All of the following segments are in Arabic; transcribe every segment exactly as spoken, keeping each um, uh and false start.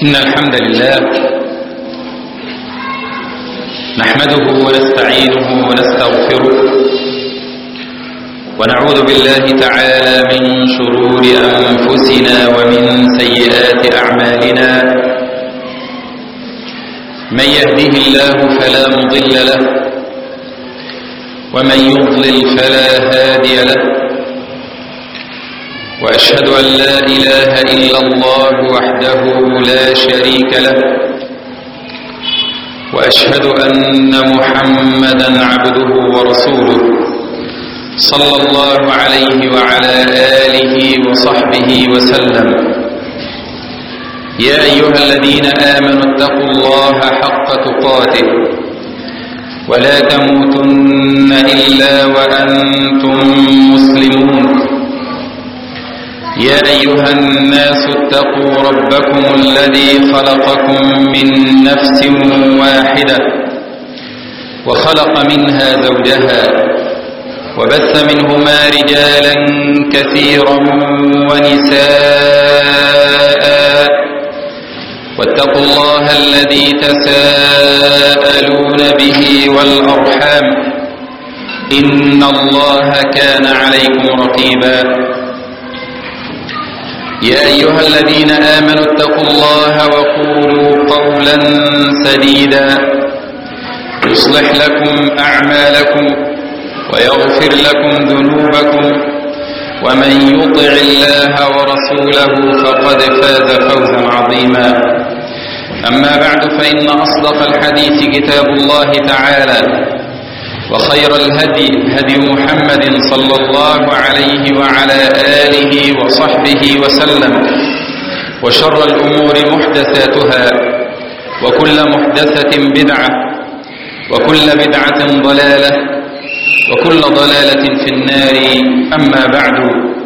إن الحمد لله نحمده ونستعينه ونستغفره ونعوذ بالله تعالى من شرور أنفسنا ومن سيئات أعمالنا. من يهده الله فلا مضل له ومن يضلل فلا هادي له، وأشهد أن لا إله إلا الله وحده لا شريك له، وأشهد أن محمدا عبده ورسوله صلى الله عليه وعلى آله وصحبه وسلم. يا أيها الذين آمنوا اتقوا الله حق تقاته ولا تموتن إلا وأنتم مسلمون. يا أيها الناس اتقوا ربكم الذي خلقكم من نفس واحدة وخلق منها زوجها وبث منهما رجالا كثيرا ونساء، واتقوا الله الذي تساءلون به والأرحام إن الله كان عليكم رقيبا. يا أيها الذين آمنوا اتقوا الله وقولوا قولا سديدا يصلح لكم أعمالكم ويغفر لكم ذنوبكم، ومن يطع الله ورسوله فقد فاز فوزا عظيما. أما بعد، فإن أصدق الحديث كتاب الله تعالى، وخير الهدي هدي محمد صلى الله عليه وعلى آله وصحبه وسلم، وشر الأمور محدثاتها، وكل محدثة بدعة، وكل بدعة ضلالة، وكل ضلالة في النار. أما بعد،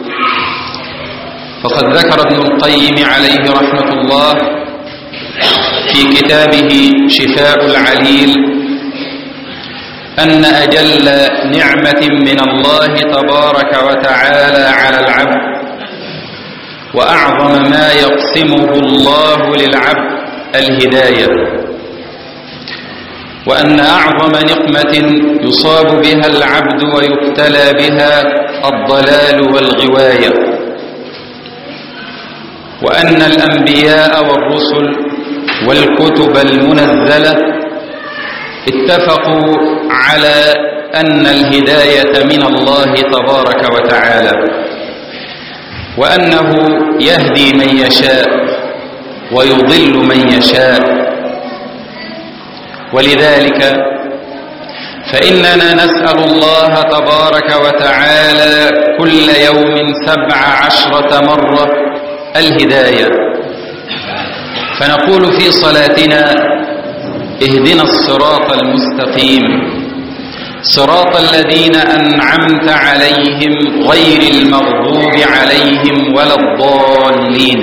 فقد ذكر ابن القيم عليه رحمة الله في كتابه شفاء العليل أن أجل نعمة من الله تبارك وتعالى على العبد، وأعظم ما يقسمه الله للعبد الهداية، وأن أعظم نقمة يصاب بها العبد ويبتلى بها الضلال والغواية، وأن الأنبياء والرسل والكتب المنزلة اتفقوا على أن الهداية من الله تبارك وتعالى، وأنه يهدي من يشاء ويضل من يشاء. ولذلك فإننا نسأل الله تبارك وتعالى كل يوم سبع عشرة مرة الهداية، فنقول في صلاتنا: اهدنا الصراط المستقيم صراط الذين أنعمت عليهم غير المغضوب عليهم ولا الضالين.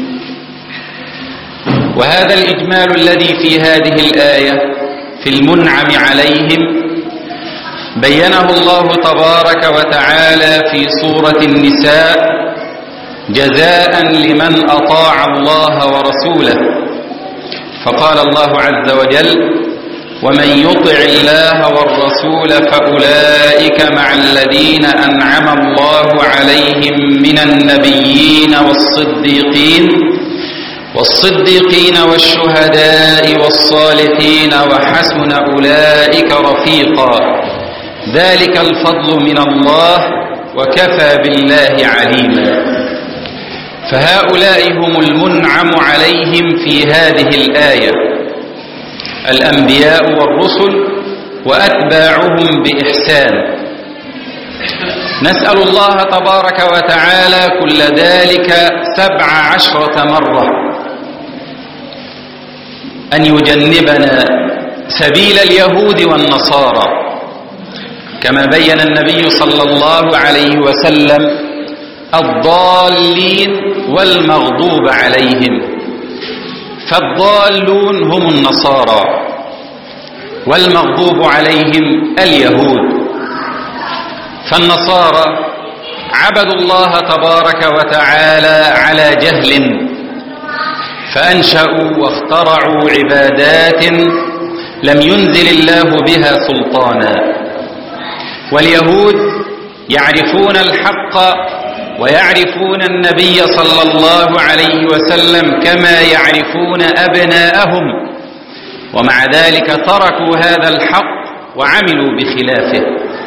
وهذا الإجمال الذي في هذه الآية في المنعم عليهم بينه الله تبارك وتعالى في سورة النساء جزاء لمن أطاع الله ورسوله، فقال الله عز وجل: ومن يطع الله والرسول فأولئك مع الذين أنعم الله عليهم من النبيين والصديقين والصديقين والشهداء والصالحين وحسن أولئك رفيقا، ذلك الفضل من الله وكفى بالله عليما. فهؤلاء هم المنعم عليهم في هذه الآية: الأنبياء والرسل وأتباعهم بإحسان. نسأل الله تبارك وتعالى كل ذلك سبع عشرة مرة أن يجنبنا سبيل اليهود والنصارى، كما بين النبي صلى الله عليه وسلم الضالين والمغضوب عليهم. فالضالون هم النصارى، والمغضوب عليهم اليهود. فالنصارى عبدوا الله تبارك وتعالى على جهل، فأنشأوا واخترعوا عبادات لم ينزل الله بها سلطانا. واليهود يعرفون الحق ويعرفون النبي صلى الله عليه وسلم كما يعرفون أبناءهم، ومع ذلك تركوا هذا الحق وعملوا بخلافه.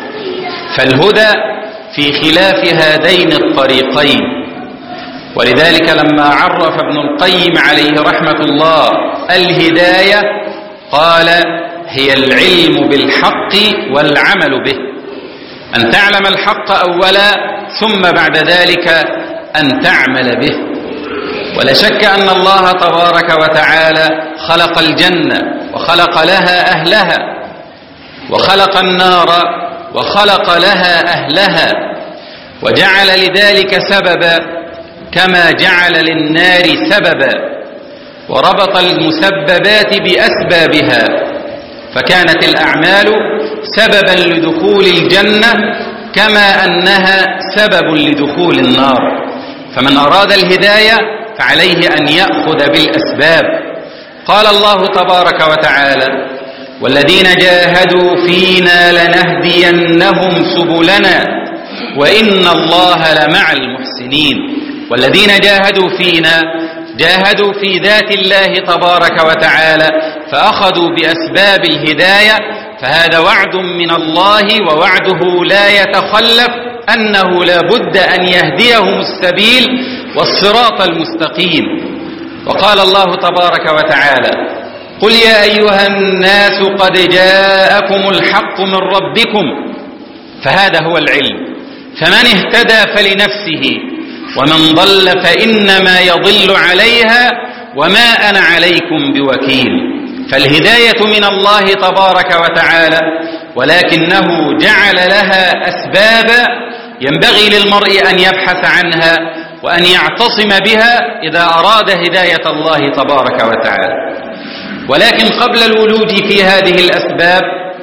فالهدى في خلاف هذين الطريقين. ولذلك لما عرف ابن القيم عليه رحمة الله الهداية قال: هي العلم بالحق والعمل به، أن تعلم الحق أولا ثم بعد ذلك أن تعمل به. ولا شك أن الله تبارك وتعالى خلق الجنة وخلق لها أهلها، وخلق النار وخلق لها أهلها، وجعل لذلك سببا كما جعل للنار سببا، وربط المسببات بأسبابها، فكانت الأعمال سببا لدخول الجنة كما أنها سبب لدخول النار. فمن أراد الهداية فعليه أن يأخذ بالأسباب. قال الله تبارك وتعالى: والذين جاهدوا فينا لنهدينهم سبلنا وإن الله لمع المحسنين. والذين جاهدوا فينا جاهدوا في ذات الله تبارك وتعالى فأخذوا بأسباب الهداية، فهذا وعد من الله، ووعده لا يتخلف، أنه لا بد أن يهديهم السبيل والصراط المستقيم. وقال الله تبارك وتعالى: قل يا أيها الناس قد جاءكم الحق من ربكم، فهذا هو العلم. فمن اهتدى فلنفسه ومن ضل فإنما يضل عليها وما أنا عليكم بوكيل. فالهداية من الله تبارك وتعالى، ولكنه جعل لها أسبابا ينبغي للمرء أن يبحث عنها وأن يعتصم بها إذا أراد هداية الله تبارك وتعالى. ولكن قبل الولوج في هذه الأسباب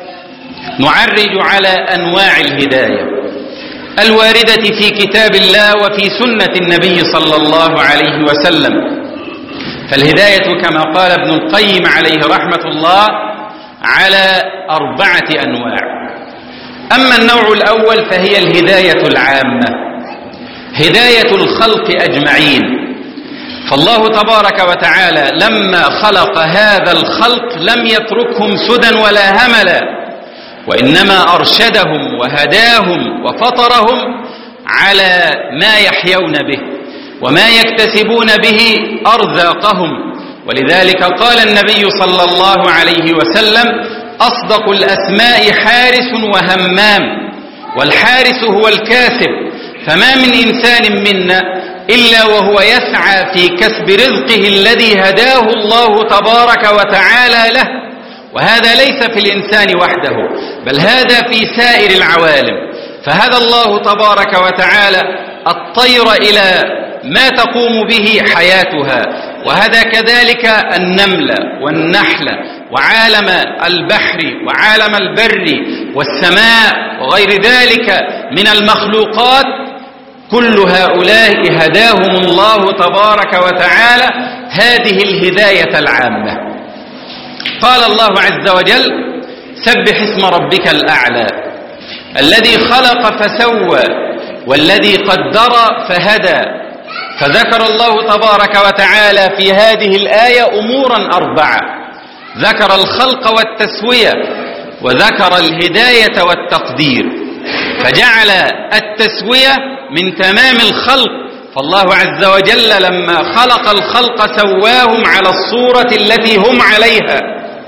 نعرج على أنواع الهداية الواردة في كتاب الله وفي سنة النبي صلى الله عليه وسلم. فالهداية كما قال ابن القيم عليه رحمة الله على أربعة أنواع. أما النوع الأول فهي الهداية العامة، هداية الخلق أجمعين. فالله تبارك وتعالى لما خلق هذا الخلق لم يتركهم سدى ولا هملا، وإنما أرشدهم وهداهم وفطرهم على ما يحيون به وما يكتسبون به أرزاقهم. ولذلك قال النبي صلى الله عليه وسلم: أصدق الأسماء حارس وهمام، والحارس هو الكاسب. فما من إنسان منا إلا وهو يسعى في كسب رزقه الذي هداه الله تبارك وتعالى له، وهذا ليس في الإنسان وحده بل هذا في سائر العوالم. فهدى الله تبارك وتعالى الطير إلى ما تقوم به حياتها، وهذا كذلك النمل والنحل وعالم البحر وعالم البر والسماء وغير ذلك من المخلوقات. كل هؤلاء هداهم الله تبارك وتعالى هذه الهداية العامة. قال الله عز وجل: سبح اسم ربك الأعلى الذي خلق فسوى والذي قدر فهدى. فذكر الله تبارك وتعالى في هذه الآية أمورا أربعة: ذكر الخلق والتسوية، وذكر الهداية والتقدير، فجعل التسوية من تمام الخلق. فالله عز وجل لما خلق الخلق سواهم على الصورة التي هم عليها،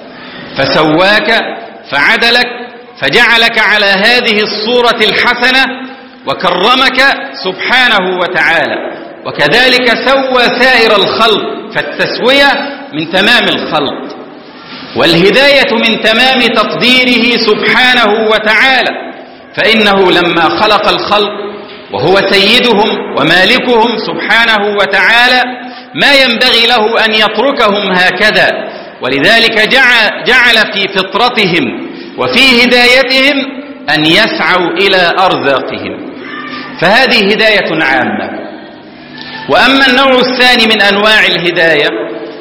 فسواك فعدلك فجعلك على هذه الصورة الحسنة وكرمك سبحانه وتعالى. وكذلك سوى سائر الخلق، فالتسوية من تمام الخلق، والهداية من تمام تقديره سبحانه وتعالى. فإنه لما خلق الخلق وهو سيدهم ومالكهم سبحانه وتعالى ما ينبغي له أن يتركهم هكذا، ولذلك جعل, جعل في فطرتهم وفي هدايتهم أن يسعوا إلى أرزاقهم. فهذه هداية عامة. وأما النوع الثاني من أنواع الهداية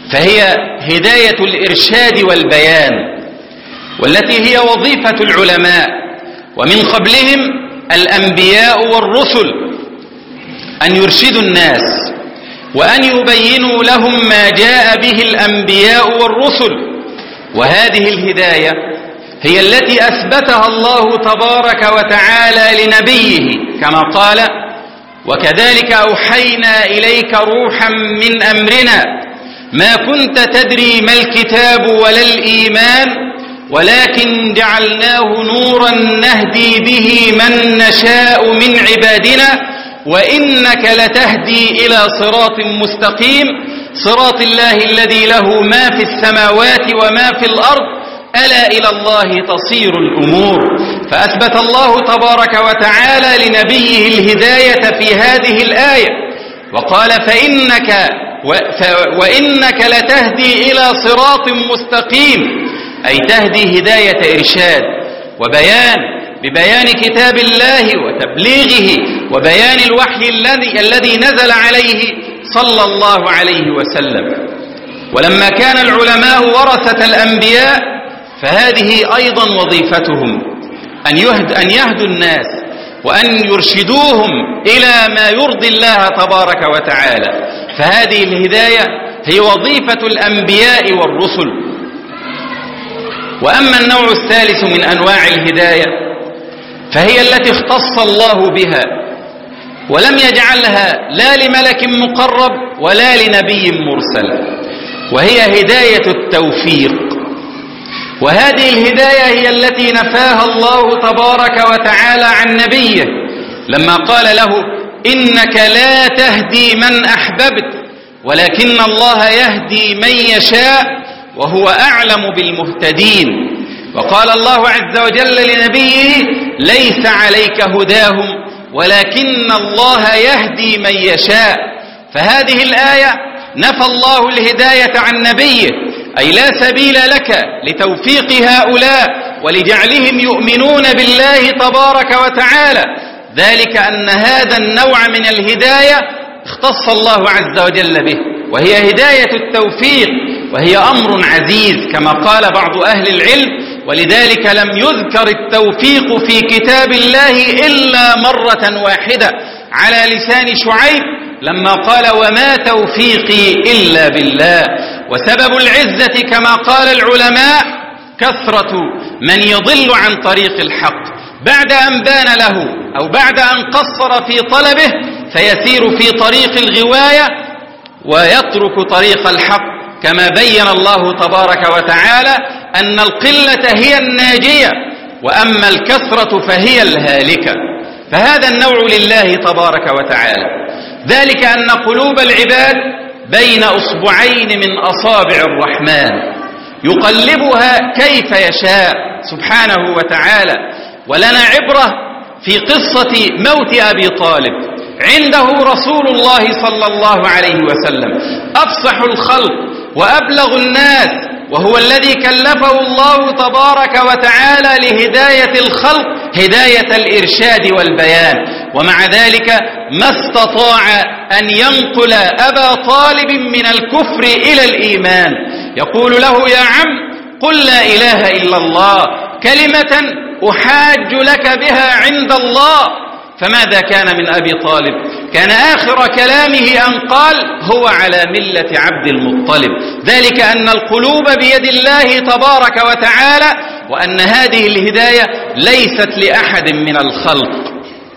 فهي هداية الإرشاد والبيان، والتي هي وظيفة العلماء، ومن قبلهم الأنبياء والرسل، أن يرشدوا الناس وأن يبينوا لهم ما جاء به الأنبياء والرسل. وهذه الهداية هي التي أثبتها الله تبارك وتعالى لنبيه كما قال: وكذلك أوحينا إليك روحا من أمرنا ما كنت تدري ما الكتاب ولا الإيمان ولكن جعلناه نورا نهدي به من نشاء من عبادنا وإنك لتهدي إلى صراط مستقيم صراط الله الذي له ما في السماوات وما في الأرض ألا إلى الله تصير الأمور. فأثبت الله تبارك وتعالى لنبيه الهداية في هذه الآية وقال: فإنك وإنك لتهدي إلى صراط مستقيم، أي تهدي هداية إرشاد وبيان ببيان كتاب الله وتبليغه وبيان الوحي الذي الذي نزل عليه صلى الله عليه وسلم. ولما كان العلماء ورثة الأنبياء فهذه أيضا وظيفتهم أن يهد أن يهدوا الناس وأن يرشدوهم إلى ما يرضي الله تبارك وتعالى. فهذه الهداية هي وظيفة الأنبياء والرسل. وأما النوع الثالث من أنواع الهداية فهي التي اختص الله بها ولم يجعلها لا لملك مقرب ولا لنبي مرسل، وهي هداية التوفيق. وهذه الهداية هي التي نفاها الله تبارك وتعالى عن نبيه لما قال له: إنك لا تهدي من أحببت ولكن الله يهدي من يشاء وهو أعلم بالمهتدين. وقال الله عز وجل لنبيه: ليس عليك هداهم ولكن الله يهدي من يشاء. فهذه الآية نفى الله الهداية عن نبيه، أي لا سبيل لك لتوفيق هؤلاء ولجعلهم يؤمنون بالله تبارك وتعالى، ذلك أن هذا النوع من الهداية اختص الله عز وجل به، وهي هداية التوفيق، وهي أمر عزيز كما قال بعض أهل العلم. ولذلك لم يذكر التوفيق في كتاب الله إلا مرة واحدة على لسان شعيب لما قال: وما توفيقي إلا بالله. وسبب العزة كما قال العلماء كثرة من يضل عن طريق الحق بعد أن بان له أو بعد أن قصر في طلبه فيسير في طريق الغواية ويترك طريق الحق، كما بين الله تبارك وتعالى أن القلة هي الناجية وأما الكثرة فهي الهالكة. فهذا النوع لله تبارك وتعالى، ذلك أن قلوب العباد بين أصبعين من أصابع الرحمن يقلبها كيف يشاء سبحانه وتعالى. ولنا عبرة في قصة موت أبي طالب، عنده رسول الله صلى الله عليه وسلم أفصح الخلق وأبلغ الناس، وهو الذي كلفه الله تبارك وتعالى لهداية الخلق هداية الإرشاد والبيان، ومع ذلك ما استطاع أن ينقل أبا طالب من الكفر إلى الإيمان. يقول له: يا عم قل لا إله إلا الله كلمة أحاج لك بها عند الله. فماذا كان من أبي طالب؟ كان آخر كلامه أن قال: هو على ملة عبد المطلب، ذلك أن القلوب بيد الله تبارك وتعالى، وأن هذه الهداية ليست لأحد من الخلق.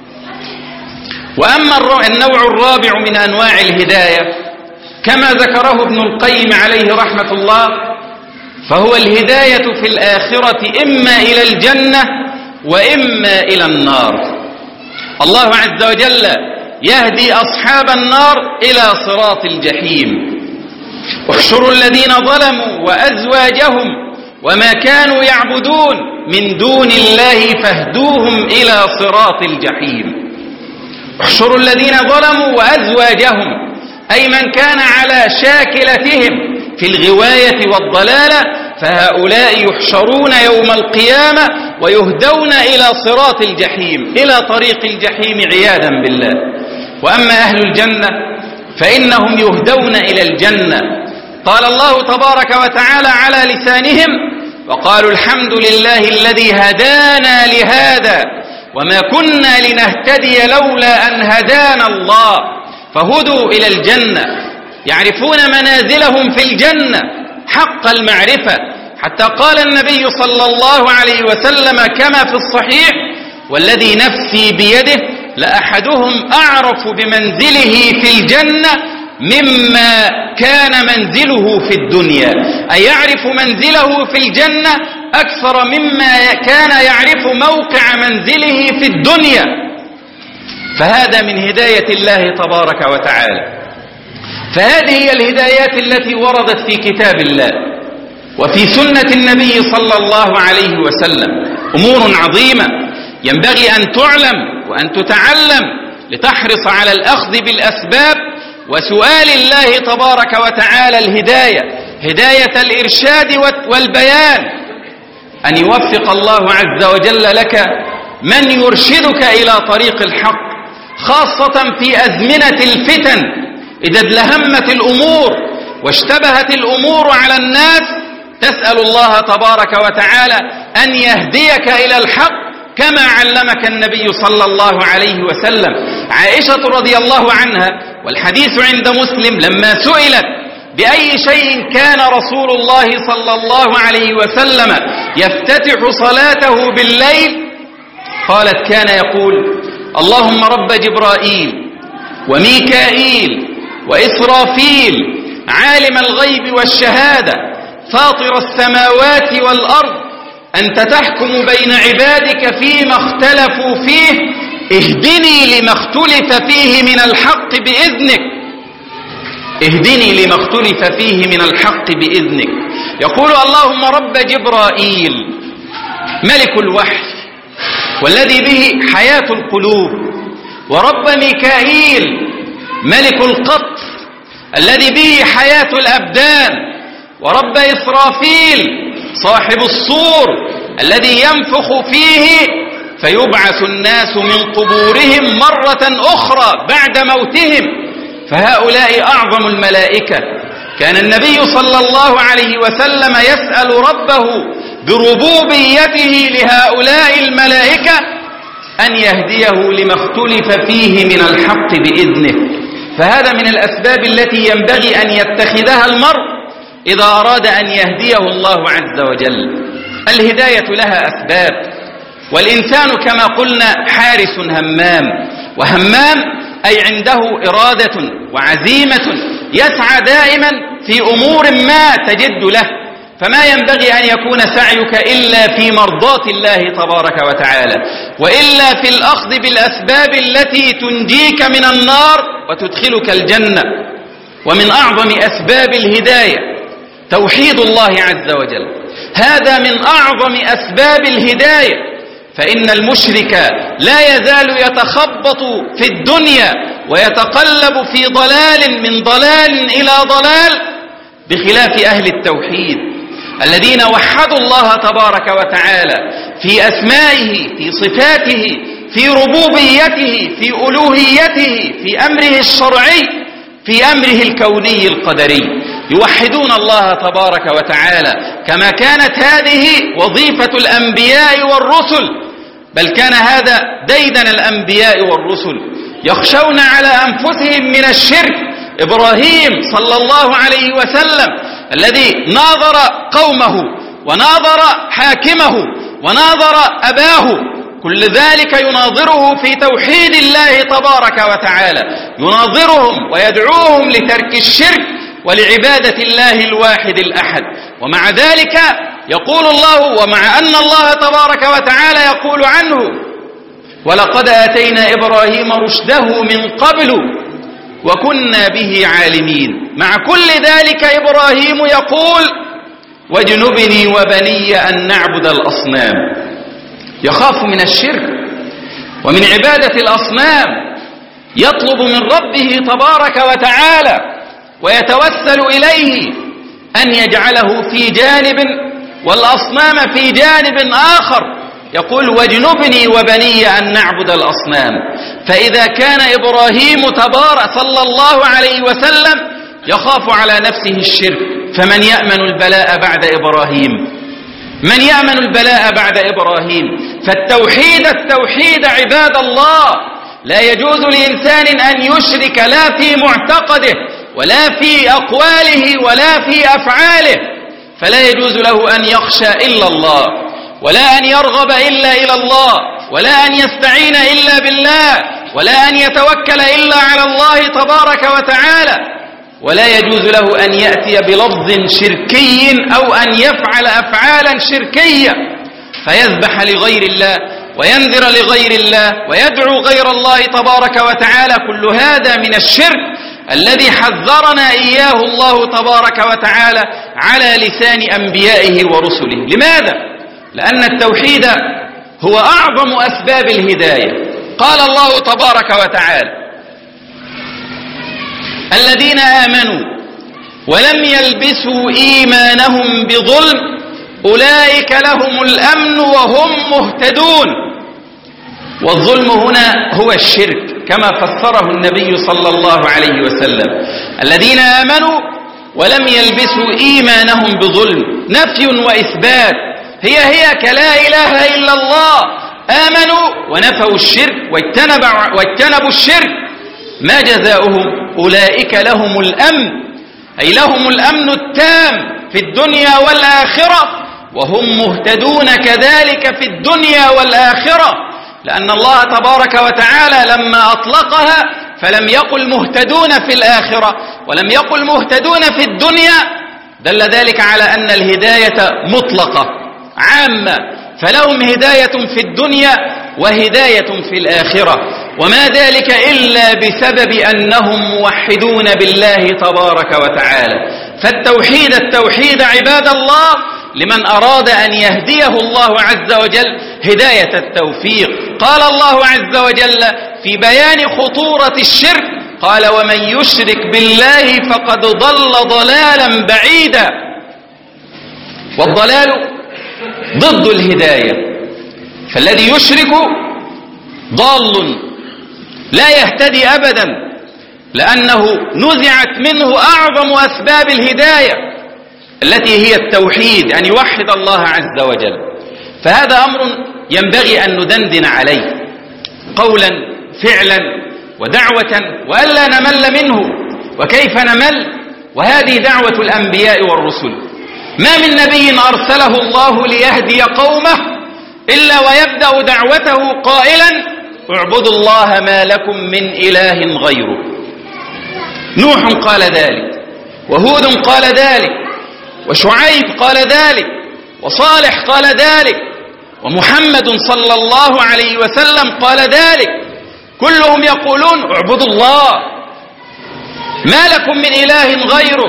وأما النوع الرابع من أنواع الهداية كما ذكره ابن القيم عليه رحمة الله، فهو الهداية في الآخرة إما إلى الجنة وإما إلى النار. الله عز وجل يهدي أصحاب النار إلى صراط الجحيم: احشروا الذين ظلموا وأزواجهم وما كانوا يعبدون من دون الله فاهدوهم إلى صراط الجحيم. احشروا الذين ظلموا وأزواجهم، أي من كان على شاكلتهم في الغواية والضلالة، فهؤلاء يحشرون يوم القيامة ويهدون إلى صراط الجحيم، إلى طريق الجحيم عياذا بالله. وأما أهل الجنة فإنهم يهدون إلى الجنة، قال الله تبارك وتعالى على لسانهم: وقالوا الحمد لله الذي هدانا لهذا وما كنا لنهتدي لولا أن هدانا الله. فهدوا إلى الجنة، يعرفون منازلهم في الجنة حق المعرفة، حتى قال النبي صلى الله عليه وسلم كما في الصحيح: والذي نفسي بيده لأحدهم أعرف بمنزله في الجنة مما كان منزله في الدنيا، أي يعرف منزله في الجنة أكثر مما كان يعرف موقع منزله في الدنيا. فهذا من هداية الله تبارك وتعالى. فهذه هي الهدايات التي وردت في كتاب الله وفي سنة النبي صلى الله عليه وسلم، أمور عظيمة ينبغي أن تعلم وأن تتعلم لتحرص على الأخذ بالأسباب وسؤال الله تبارك وتعالى الهداية، هداية الإرشاد والبيان، أن يوفق الله عز وجل لك من يرشدك إلى طريق الحق، خاصة في أزمنة الفتن إذا ادلهمت الأمور واشتبهت الأمور على الناس، تسأل الله تبارك وتعالى أن يهديك إلى الحق كما علمك النبي صلى الله عليه وسلم. عائشة رضي الله عنها والحديث عند مسلم لما سئلت بأي شيء كان رسول الله صلى الله عليه وسلم يفتتح صلاته بالليل، قالت: كان يقول: اللهم رب جبرائيل وميكائيل وإسرافيل عالم الغيب والشهادة فاطر السماوات والأرض أنت تحكم بين عبادك فيما اختلفوا فيه اهدني لما اختلف فيه من الحق بإذنك، اهدني لما اختلف فيه من الحق بإذنك. يقول: اللهم رب جبرائيل ملك الوحي والذي به حياة القلوب، ورب ميكائيل ملك القطر الذي به حياة الأبدان، ورب إسرافيل صاحب الصور الذي ينفخ فيه فيبعث الناس من قبورهم مرة أخرى بعد موتهم. فهؤلاء أعظم الملائكة. كان النبي صلى الله عليه وسلم يسأل ربه بربوبيته لهؤلاء الملائكة أن يهديه لما اختلف فيه من الحق بإذنه. فهذا من الأسباب التي ينبغي أن يتخذها المرء إذا أراد أن يهديه الله عز وجل. الهداية لها أسباب، والإنسان كما قلنا حارس همام، وهمام أي عنده إرادة وعزيمة يسعى دائما في أمور ما تجد له، فما ينبغي أن يكون سعيك إلا في مرضاة الله تبارك وتعالى، وإلا في الأخذ بالأسباب التي تنجيك من النار وتدخلك الجنة. ومن أعظم أسباب الهداية توحيد الله عز وجل، هذا من أعظم أسباب الهداية. فإن المشرك لا يزال يتخبط في الدنيا ويتقلب في ضلال من ضلال إلى ضلال، بخلاف أهل التوحيد الذين وحدوا الله تبارك وتعالى في أسمائه، في صفاته، في ربوبيته، في ألوهيته، في أمره الشرعي، في أمره الكوني القدري، يوحدون الله تبارك وتعالى كما كانت هذه وظيفة الأنبياء والرسل، بل كان هذا ديدن الأنبياء والرسل، يخشون على أنفسهم من الشرك. إبراهيم صلى الله عليه وسلم الذي ناظر قومه وناظر حاكمه وناظر أباه، كل ذلك يناظره في توحيد الله تبارك وتعالى، يناظرهم ويدعوهم لترك الشرك ولعبادة الله الواحد الأحد. ومع ذلك يقول الله، ومع أن الله تبارك وتعالى يقول عنه: ولقد آتينا إبراهيم رشده من قبل وكنا به عالمين. مع كل ذلك إبراهيم يقول: واجنبني وبني أن نعبد الأصنام. يخاف من الشرك ومن عبادة الأصنام، يطلب من ربه تبارك وتعالى ويتوسل إليه أن يجعله في جانب والأصنام في جانب آخر. يقول: واجنبني وبني أن نعبد الأصنام. فإذا كان إبراهيم تبارك صلى الله عليه وسلم يخاف على نفسه الشرك، فمن يأمن البلاء بعد إبراهيم؟ من يأمن البلاء بعد إبراهيم؟ فالتوحيد التوحيد عباد الله، لا يجوز لإنسان أن يشرك لا في معتقده ولا في أقواله ولا في أفعاله، فلا يجوز له أن يخشى إلا الله، ولا أن يرغب إلا إلى الله، ولا أن يستعين إلا بالله، ولا أن يتوكل إلا على الله تبارك وتعالى، ولا يجوز له أن يأتي بلفظ شركي أو أن يفعل أفعالا شركية فيذبح لغير الله وينذر لغير الله ويدعو غير الله تبارك وتعالى. كل هذا من الشرك الذي حذرنا إياه الله تبارك وتعالى على لسان أنبيائه ورسله. لماذا؟ لأن التوحيد هو أعظم أسباب الهداية. قال الله تبارك وتعالى: الذين آمنوا ولم يلبسوا إيمانهم بظلم أولئك لهم الأمن وهم مهتدون. والظلم هنا هو الشرك كما فسره النبي صلى الله عليه وسلم: الذين آمنوا ولم يلبسوا إيمانهم بظلم، نفي وإثبات، هي هي كلا إله إلا الله. آمنوا ونفوا الشرك واجتنبوا, واجتنبوا الشرك، ما جزاؤهم؟ أولئك لهم الأمن، أي لهم الأمن التام في الدنيا والآخرة، وهم مهتدون كذلك في الدنيا والآخرة، لأن الله تبارك وتعالى لما أطلقها فلم يقل مهتدون في الآخرة ولم يقل مهتدون في الدنيا، دل ذلك على أن الهداية مطلقة عامة، فلهم هداية في الدنيا وهداية في الآخرة، وما ذلك إلا بسبب أنهم موحدون بالله تبارك وتعالى. فالتوحيد التوحيد عباد الله لمن أراد أن يهديه الله عز وجل هداية التوفيق. قال الله عز وجل في بيان خطورة الشرك، قال: ومن يشرك بالله فقد ضل ضلالا بعيدا. والضلال ضد الهداية، فالذي يشرك ضال لا يهتدي أبدا، لأنه نزعت منه أعظم أسباب الهداية التي هي التوحيد، أن يوحد الله عز وجل. فهذا أمر ينبغي أن ندندن عليه قولا فعلا ودعوة، وألا نمل منه. وكيف نمل وهذه دعوة الأنبياء والرسل؟ ما من نبي أرسله الله ليهدي قومه إلا ويبدأ دعوته قائلا: اعبدوا الله ما لكم من إله غيره. نوح قال ذلك، وهود قال ذلك، وشعيب قال ذلك، وصالح قال ذلك، ومحمد صلى الله عليه وسلم قال ذلك. كلهم يقولون: اعبدوا الله ما لكم من إله غيره.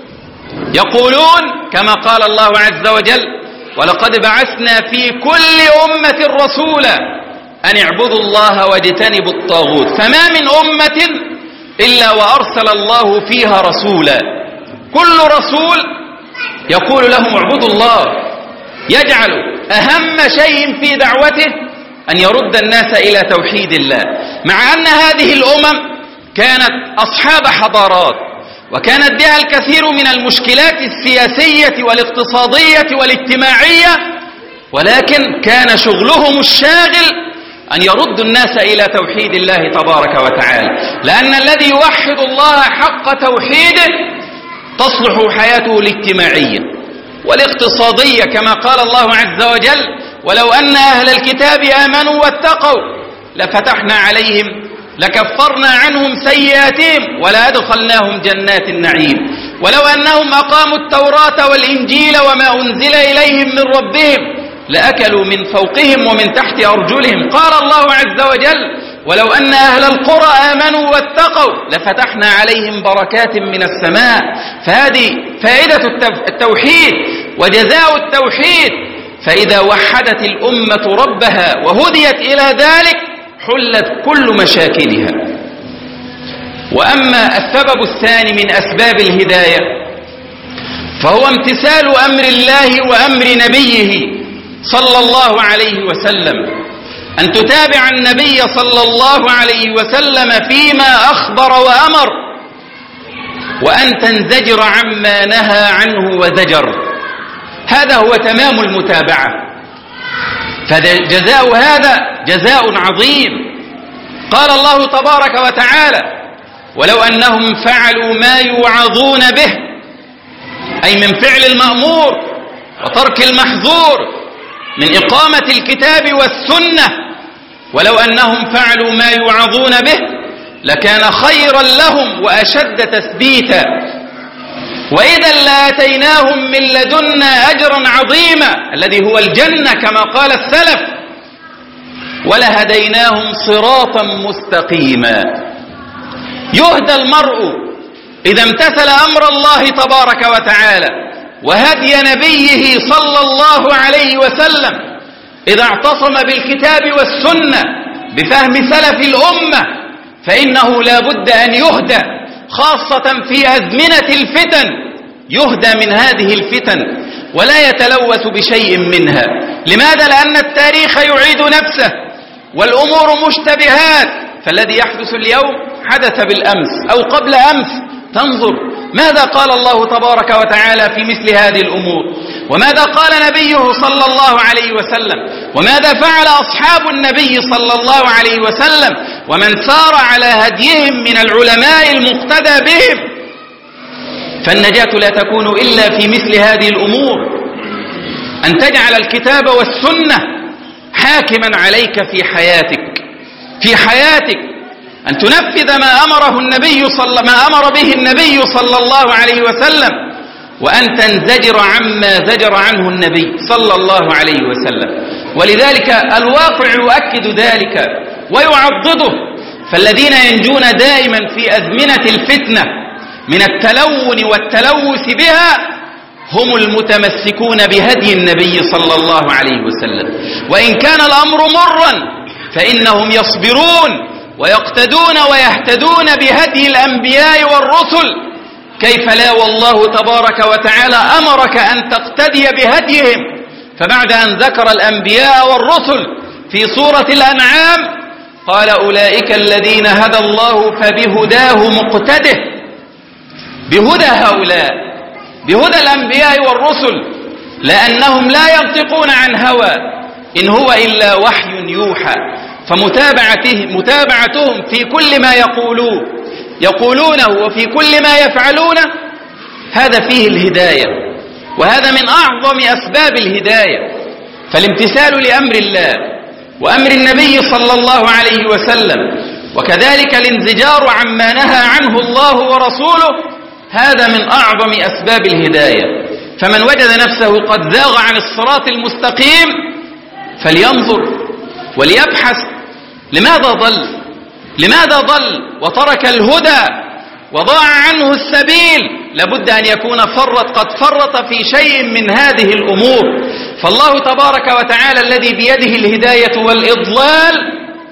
يقولون كما قال الله عز وجل: ولقد بعثنا في كل أمة رسولا أن اعبدوا الله واجتنبوا الطاغوت. فما من أمة إلا وأرسل الله فيها رسولا، كل رسول يقول لهم اعبدوا الله، يجعل أهم شيء في دعوته أن يرد الناس إلى توحيد الله، مع أن هذه الأمم كانت أصحاب حضارات وكانت بها الكثير من المشكلات السياسية والاقتصادية والاجتماعية، ولكن كان شغلهم الشاغل أن يردوا الناس إلى توحيد الله تبارك وتعالى، لأن الذي يوحد الله حق توحيده تصلح حياته الاجتماعية والاقتصادية، كما قال الله عز وجل: ولو أن أهل الكتاب آمنوا واتقوا لفتحنا عليهم لكفرنا عنهم سيئاتهم ولأدخلناهم جنات النعيم، ولو أنهم أقاموا التوراة والإنجيل وما أنزل إليهم من ربهم لأكلوا من فوقهم ومن تحت أرجلهم. قال الله عز وجل: ولو أن أهل القرى آمنوا واتقوا لفتحنا عليهم بركات من السماء. فهذه فائدة التوحيد وجزاء التوحيد، فإذا وحدت الأمة ربها وهديت إلى ذلك حلت كل مشاكلها. وأما السبب الثاني من أسباب الهداية فهو امتثال أمر الله وأمر نبيه صلى الله عليه وسلم، أن تتابع النبي صلى الله عليه وسلم فيما أخبر وأمر، وأن تنزجر عما نهى عنه وزجر. هذا هو تمام المتابعة. فجزاء هذا جزاء عظيم. قال الله تبارك وتعالى: ولو أنهم فعلوا ما يوعظون به، أي من فعل المأمور وترك المحظور من إقامة الكتاب والسنة، ولو أنهم فعلوا ما يوعظون به لكان خيرا لهم وأشد تثبيتا، وإذا لآتيناهم من لدنا أجرا عظيما الذي هو الجنة كما قال السلف، ولهديناهم صراطا مستقيما. يهدى المرء إذا امتثل أمر الله تبارك وتعالى وهدي نبيه صلى الله عليه وسلم، إذا اعتصم بالكتاب والسنة بفهم سلف الأمة، فإنه لا بد أن يهدى، خاصة في أزمنة الفتن، يهدى من هذه الفتن ولا يتلوث بشيء منها. لماذا؟ لأن التاريخ يعيد نفسه والأمور مشتبهات، فالذي يحدث اليوم حدث بالأمس أو قبل أمس. تنظر ماذا قال الله تبارك وتعالى في مثل هذه الأمور، وماذا قال نبيه صلى الله عليه وسلم، وماذا فعل أصحاب النبي صلى الله عليه وسلم ومن سار على هديهم من العلماء المقتدى بهم. فالنجاة لا تكون إلا في مثل هذه الأمور، أن تجعل الكتاب والسنة حاكما عليك في حياتك في حياتك أن تنفذ ما أمره النبي صلى ما أمر به النبي صلى الله عليه وسلم، وأن تنزجر عما زجر عنه النبي صلى الله عليه وسلم. ولذلك الواقع يؤكد ذلك ويعضده. فالذين ينجون دائما في أزمنة الفتنة من التلون والتلوث بها هم المتمسكون بهدي النبي صلى الله عليه وسلم، وإن كان الأمر مرا فإنهم يصبرون ويقتدون ويهتدون بهدي الأنبياء والرسل. كيف لا، والله تبارك وتعالى أمرك أن تقتدي بهديهم. فبعد أن ذكر الأنبياء والرسل في سورة الأنعام قال: أولئك الذين هدى الله فبهداه مقتده. بهدى هؤلاء، بهدى الأنبياء والرسل، لأنهم لا ينطقون عن هوى، إن هو إلا وحي يوحى. فمتابعتهم متابعتهم في كل ما يقولون يقولونه وفي كل ما يفعلونه، هذا فيه الهداية، وهذا من أعظم أسباب الهداية. فالامتثال لأمر الله وأمر النبي صلى الله عليه وسلم، وكذلك الانزجار عما نهى عنه الله ورسوله، هذا من أعظم أسباب الهداية. فمن وجد نفسه قد زاغ عن الصراط المستقيم فلينظر وليبحث لماذا ضل لماذا ضل وترك الهدى وضاع عنه السبيل. لابد أن يكون فرط قد فرط في شيء من هذه الأمور. فالله تبارك وتعالى الذي بيده الهداية والإضلال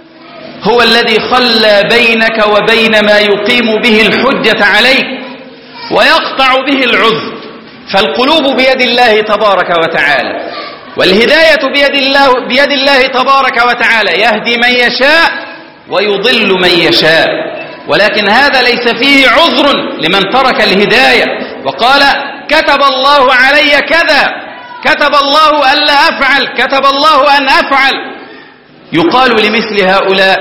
هو الذي خلى بينك وبين ما يقيم به الحجة عليك ويقطع به العذر. فالقلوب بيد الله تبارك وتعالى، والهداية بيد الله, بيد الله تبارك وتعالى، يهدي من يشاء ويضل من يشاء. ولكن هذا ليس فيه عذر لمن ترك الهداية وقال: كتب الله علي كذا، كتب الله ألا أفعل، كتب الله أن أفعل. يقال لمثل هؤلاء: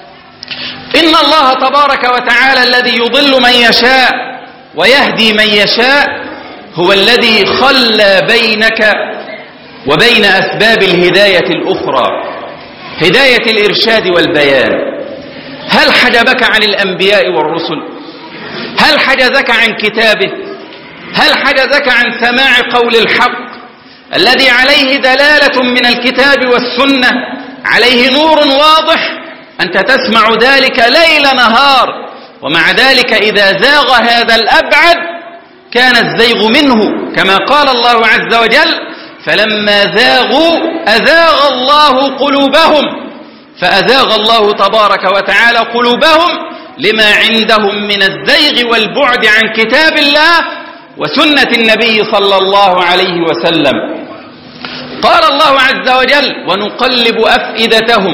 إن الله تبارك وتعالى الذي يضل من يشاء ويهدي من يشاء هو الذي خلى بينك وبين أسباب الهداية الأخرى، هداية الإرشاد والبيان. هل حجبك عن الأنبياء والرسل؟ هل حجزك عن كتابه؟ هل حجزك عن سماع قول الحق الذي عليه دلالة من الكتاب والسنة، عليه نور واضح؟ أنت تسمع ذلك ليل نهار، ومع ذلك إذا زاغ هذا الأبعد كان الزيغ منه، كما قال الله عز وجل: فلما زاغوا أزاغ الله قلوبهم. فأزاغ الله تبارك وتعالى قلوبهم لما عندهم من الزيغ والبعد عن كتاب الله وسنة النبي صلى الله عليه وسلم. قال الله عز وجل: ونقلب أفئدتهم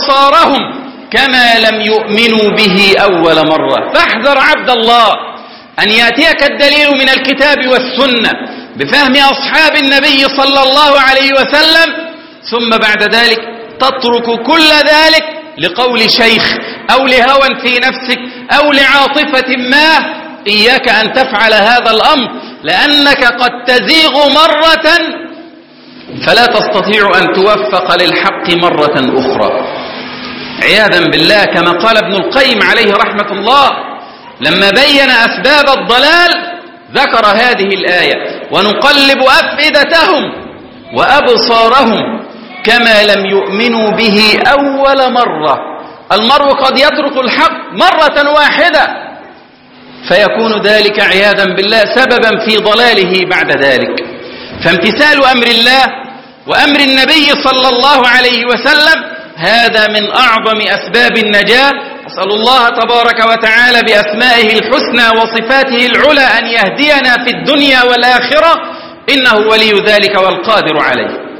وأبصارهم كما لم يؤمنوا به أول مرة. فاحذر عبد الله أن يأتيك الدليل من الكتاب والسنة بفهم أصحاب النبي صلى الله عليه وسلم، ثم بعد ذلك تترك كل ذلك لقول شيخ أو لهوى في نفسك أو لعاطفة ما. إياك أن تفعل هذا الأمر، لأنك قد تزيغ مرة فلا تستطيع أن توفق للحق مرة أخرى عياذا بالله. كما قال ابن القيم عليه رحمة الله لما بين أسباب الضلال ذكر هذه الآية: ونقلب أفئدتهم وأبصارهم كما لم يؤمنوا به أول مرة. المرء قد يترك الحق مرة واحدة فيكون ذلك عياذا بالله سببا في ضلاله بعد ذلك. فامتثال أمر الله وأمر النبي صلى الله عليه وسلم هذا من أعظم أسباب النجاة. أسأل الله تبارك وتعالى بأسمائه الحسنى وصفاته العلى أن يهدينا في الدنيا والآخرة، إنه ولي ذلك والقادر عليه.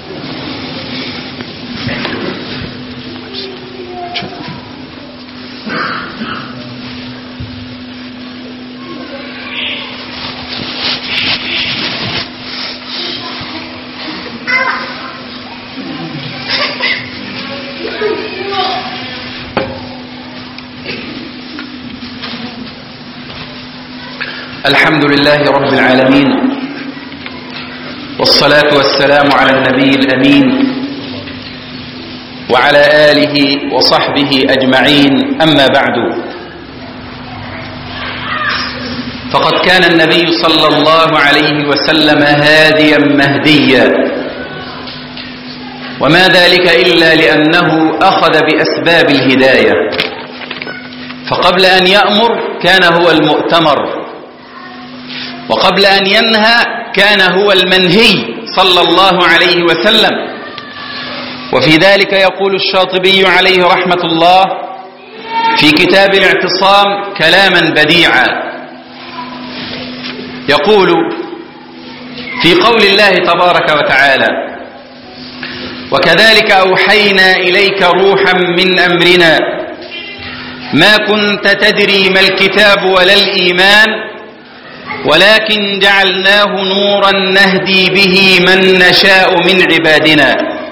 الحمد لله رب العالمين، والصلاة والسلام على النبي الأمين وعلى آله وصحبه أجمعين. أما بعد، فقد كان النبي صلى الله عليه وسلم هاديا مهديا، وما ذلك إلا لأنه أخذ بأسباب الهداية. فقبل أن يأمر كان هو المؤتمر، وقبل أن ينهى كان هو المنهي صلى الله عليه وسلم. وفي ذلك يقول الشاطبي عليه رحمة الله في كتاب الاعتصام كلاما بديعا، يقول في قول الله تبارك وتعالى: وكذلك أوحينا إليك روحا من أمرنا ما كنت تدري ما الكتاب ولا الإيمان ولكن جعلناه نورا نهدي به من نشاء من عبادنا.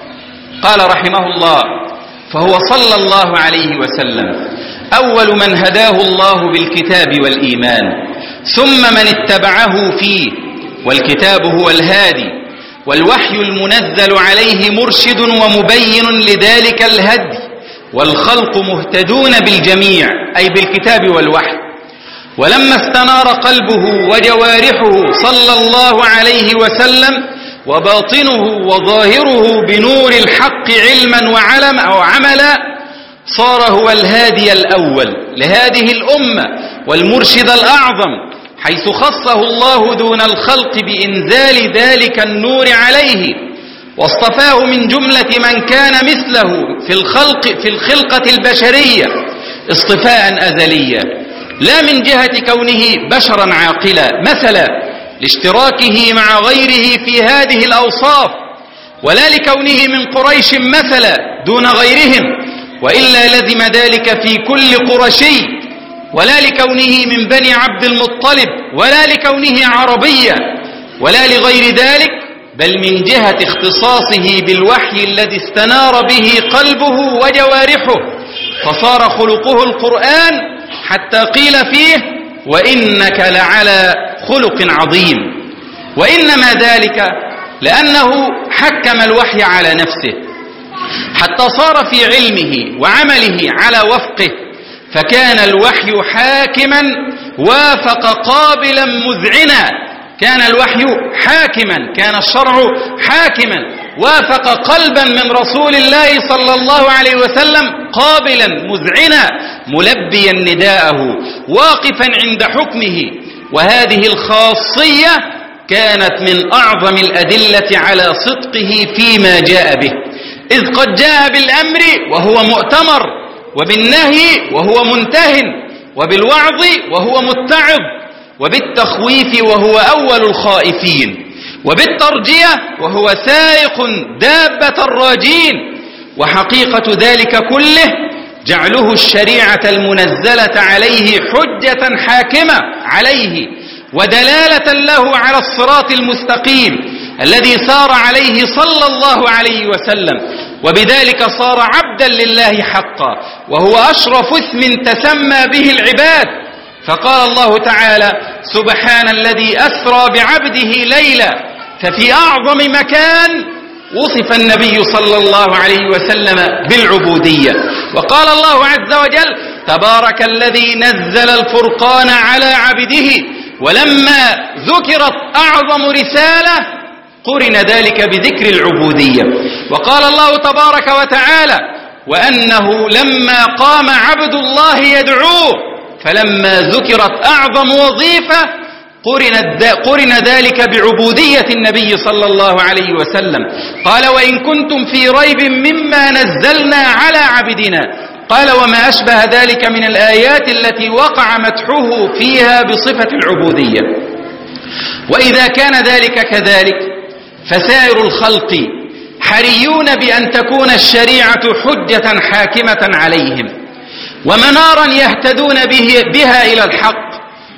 قال رحمه الله: فهو صلى الله عليه وسلم أول من هداه الله بالكتاب والإيمان، ثم من اتبعه فيه، والكتاب هو الهادي، والوحي المنزل عليه مرشد ومبين لذلك الهدي، والخلق مهتدون بالجميع أي بالكتاب والوحي. ولما استنار قلبه وجوارحه صلى الله عليه وسلم وباطنه وظاهره بنور الحق علما وعلما أو عملا، صار هو الهادي الأول لهذه الأمة والمرشد الأعظم، حيث خصه الله دون الخلق بإنزال ذلك النور عليه، واصطفاه من جملة من كان مثله في الخلق في الخلقة البشرية اصطفاء أزليا، لا من جهة كونه بشرا عاقلا مثلا لاشتراكه مع غيره في هذه الأوصاف، ولا لكونه من قريش مثلا دون غيرهم، وإلا لزم ذلك في كل قرشي، ولا لكونه من بني عبد المطلب، ولا لكونه عربيا، ولا لغير ذلك، بل من جهة اختصاصه بالوحي الذي استنار به قلبه وجوارحه، فصار خلقه القرآن حتى قيل فيه: وإنك لعلى خلق عظيم. وإنما ذلك لأنه حكم الوحي على نفسه حتى صار في علمه وعمله على وفقه، فكان الوحي حاكما وافق قابلا مذعنا، كان الوحي حاكما، كان الشرع حاكما، وافق قلبا من رسول الله صلى الله عليه وسلم قابلا مذعنا، ملبيا نداءه، واقفا عند حكمه. وهذه الخاصية كانت من أعظم الأدلة على صدقه فيما جاء به، إذ قد جاء بالأمر وهو مؤتمر، وبالنهي وهو منته، وبالوعظ وهو متعظ، وبالتخويف وهو أول الخائفين، وبالترجية وهو سائق دابة الراجين. وحقيقة ذلك كله جعله الشريعة المنزلة عليه حجة حاكمة عليه ودلالة له على الصراط المستقيم الذي سار عليه صلى الله عليه وسلم، وبذلك صار عبدا لله حقا، وهو أشرف اسم تسمى به العباد. فقال الله تعالى: سبحان الذي أسرى بعبده ليلا. ففي أعظم مكان وصف النبي صلى الله عليه وسلم بالعبودية. وقال الله عز وجل: تبارك الذي نزل الفرقان على عبده. ولما ذكرت أعظم رسالة قرن ذلك بذكر العبودية. وقال الله تبارك وتعالى: وأنه لما قام عبد الله يدعوه فلما ذكرت أعظم وظيفة قرن ذلك بعبودية النبي صلى الله عليه وسلم. قال: وإن كنتم في ريب مما نزلنا على عبدنا. قال: وما أشبه ذلك من الآيات التي وقع مدحه فيها بصفة العبودية. وإذا كان ذلك كذلك فسائر الخلق حريون بأن تكون الشريعة حجة حاكمة عليهم ومنارا يهتدون به بها إلى الحق،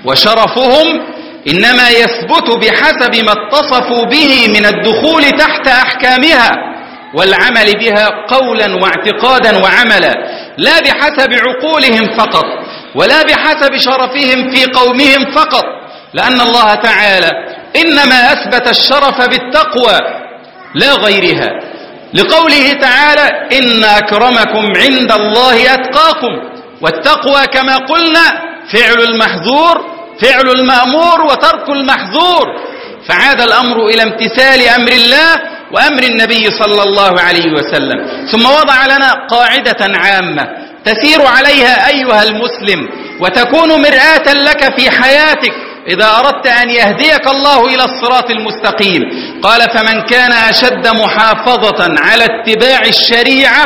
وشرفهم إنما يثبت بحسب ما اتصفوا به من الدخول تحت أحكامها والعمل بها قولا واعتقادا وعملا، لا بحسب عقولهم فقط ولا بحسب شرفهم في قومهم فقط، لأن الله تعالى إنما أثبت الشرف بالتقوى لا غيرها، لقوله تعالى: إن أكرمكم عند الله أتقاكم. والتقوى كما قلنا فعل المحظور فعل المأمور وترك المحظور، فعاد الأمر إلى امتثال أمر الله وأمر النبي صلى الله عليه وسلم. ثم وضع لنا قاعدة عامة تسير عليها أيها المسلم وتكون مرآة لك في حياتك إذا أردت أن يهديك الله إلى الصراط المستقيم. قال: فمن كان أشد محافظة على اتباع الشريعة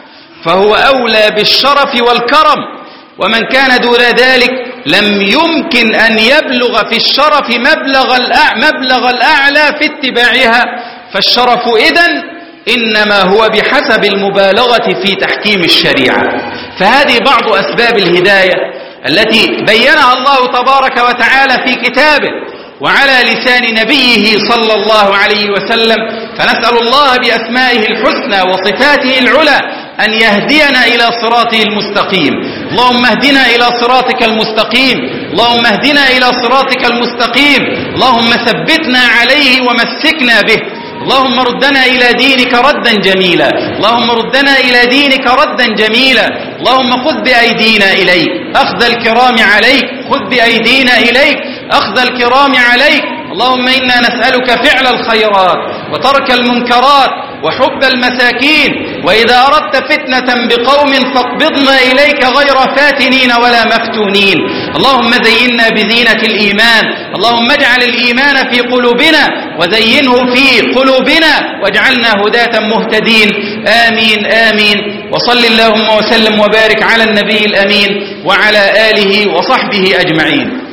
فهو أولى بالشرف والكرم، ومن كان دون ذلك لم يمكن أن يبلغ في الشرف مبلغ مبلغ الأعلى في اتباعها. فالشرف إذن إنما هو بحسب المبالغة في تحكيم الشريعة. فهذه بعض أسباب الهداية التي بينها الله تبارك وتعالى في كتابه وعلى لسان نبيه صلى الله عليه وسلم. فنسأل الله بأسمائه الحسنى وصفاته العلى أن يهدينا إلى صراطه المستقيم. اللهم اهدنا إلى صراطك المستقيم، اللهم اهدنا إلى صراطك المستقيم، اللهم ثبتنا عليه ومسكنا به. اللهم ردنا إلى دينك ردا جميلا، اللهم ردنا إلى دينك ردا جميلا. اللهم خذ بأيدينا إليك أخذ الكرام عليك، خذ بأيدينا إليك أخذ الكرام عليك. اللهم إنا نسألك فعل الخيرات وترك المنكرات وحب المساكين، وإذا أردت فتنة بقوم فاقبضنا إليك غير فاتنين ولا مفتونين. اللهم زينا بزينة الإيمان، اللهم اجعل الإيمان في قلوبنا وزينه في قلوبنا واجعلنا هداة مهتدين. آمين آمين. وصل اللهم وسلم وبارك على النبي الأمين وعلى آله وصحبه أجمعين.